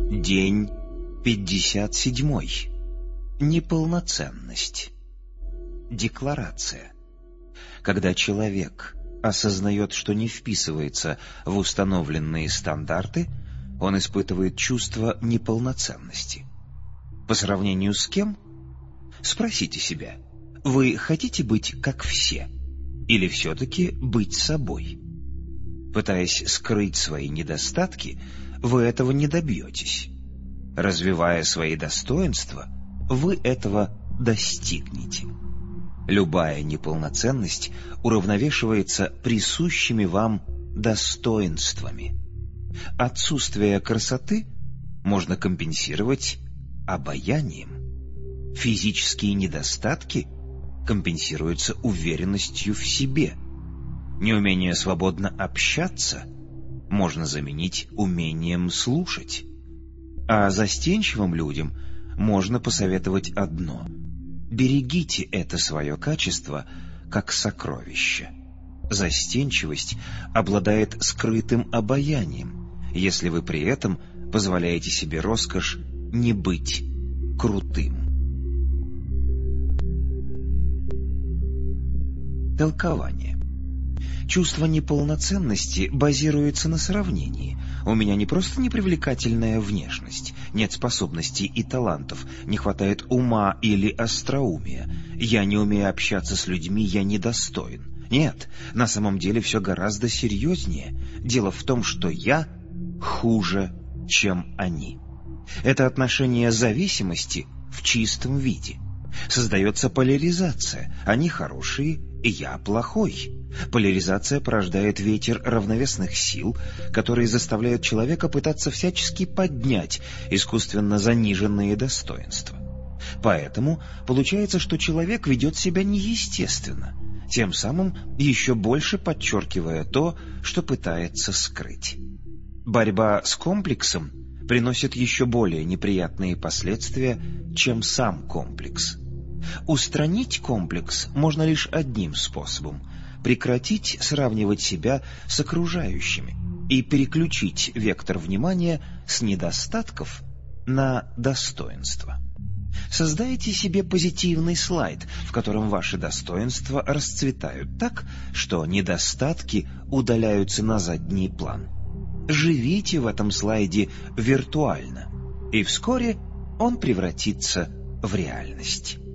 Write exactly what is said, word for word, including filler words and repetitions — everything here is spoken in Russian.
День пятьдесят седьмой. Неполноценность. Декларация. Когда человек осознает, что не вписывается в установленные стандарты, он испытывает чувство неполноценности. По сравнению с кем? Спросите себя, вы хотите быть как все? Или все-таки быть собой? Пытаясь скрыть свои недостатки, вы этого не добьетесь. Развивая свои достоинства, вы этого достигнете. Любая неполноценность уравновешивается присущими вам достоинствами. Отсутствие красоты можно компенсировать обаянием. Физические недостатки компенсируются уверенностью в себе. Неумение свободно общаться можно заменить умением слушать. А застенчивым людям можно посоветовать одно: берегите это свое качество как сокровище. Застенчивость обладает скрытым обаянием, если вы при этом позволяете себе роскошь не быть крутым. Толкование. Чувство неполноценности базируется на сравнении. У меня не просто непривлекательная внешность, нет способностей и талантов, не хватает ума или остроумия. Я не умею общаться с людьми, я недостоин. Нет, на самом деле все гораздо серьезнее. Дело в том, что я хуже, чем они. Это отношение зависимости в чистом виде. Создается поляризация. Они хорошие, и я плохой. Поляризация порождает ветер равновесных сил, которые заставляют человека пытаться всячески поднять искусственно заниженные достоинства. Поэтому получается, что человек ведет себя неестественно, тем самым еще больше подчеркивая то, что пытается скрыть. Борьба с комплексом приносит еще более неприятные последствия, чем сам комплекс. Устранить комплекс можно лишь одним способом — прекратить сравнивать себя с окружающими и переключить вектор внимания с недостатков на достоинства. Создайте себе позитивный слайд, в котором ваши достоинства расцветают так, что недостатки удаляются на задний план. Живите в этом слайде виртуально, и вскоре он превратится в реальность.